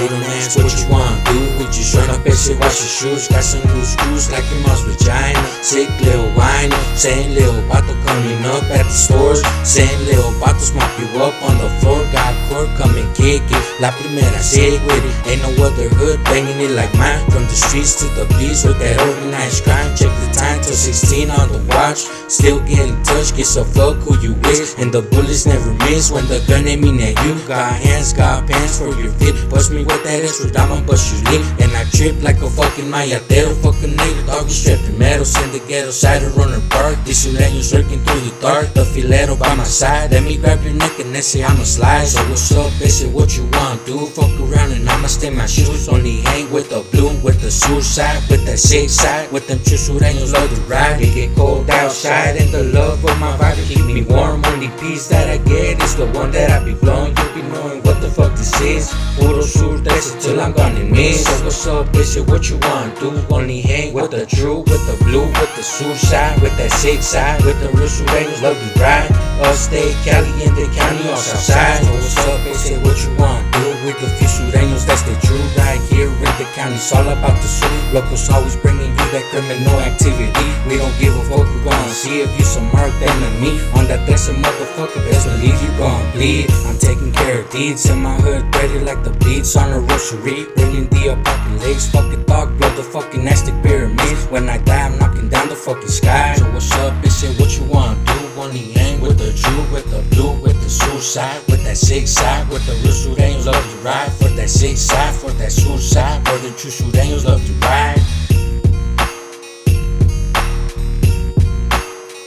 little man's what you want, dude. With your shirt up, bitch, wash your shoes. Got some new screws like your mom's vagina. Sick little whiner, saying little vato coming up at the stores. Saying little vatos mop you up on the floor. Got court, come and kick it. La primera sick with it. Ain't no other hood banging it like mine. From the streets to the beats with that organized crime. Check the time till 16 on the watch. Still getting touched, get so fuck who you wish. And the bullets never miss when the gun aiming at you. Got hands, got pants for your fit. Bust me with that extra diamond, bust you lit. And I trip like a fucking mayatero. Fucking nigga, doggy strapped in metal. Send the ghetto side to run her park. This sureños lurking through the dark. The filero by my side. Let me grab your neck and then say I'ma slide. So what's up, bitch? What you want, dude? Fuck around and I'ma stay my shoes. Only hang with the blue, with the suicide, with that sick side. With them true sureños love to ride. It get cold outside and the love of my body keep me warm. Only peace that I get is the one that I be blowing. You be knowing what the fuck this is. Puro sur texas till I'm gone and miss. So what's up, bitch? What you want, dude? Only hang with the true, with the blue, with the suicide, with that sick side, with the real sureños love to ride. Upstate Cali in the county on Southside. So what's up, bitch? What you want, dude? With the few sureños, that's the truth. Right here in the county, it's all about the suit. Locals always bringing you that criminal activity. We don't give a fuck, we're gonna see if you some marked enemy. On that blessed motherfucker, best believe you gon' bleed. I'm taking care of deeds in my hood, ready like the beats on a rosary. Bringing the apocalypse, fucking dog, blow the fucking Aztec pyramids. When I die, I'm knocking down the fucking sky. So what's up, bitch? What you want, do? Only hang with the true, with the blue, with the suicide, with that sick side, with the real sureños love to ride. For that sick side, for that suicide, for the true sureños love to ride.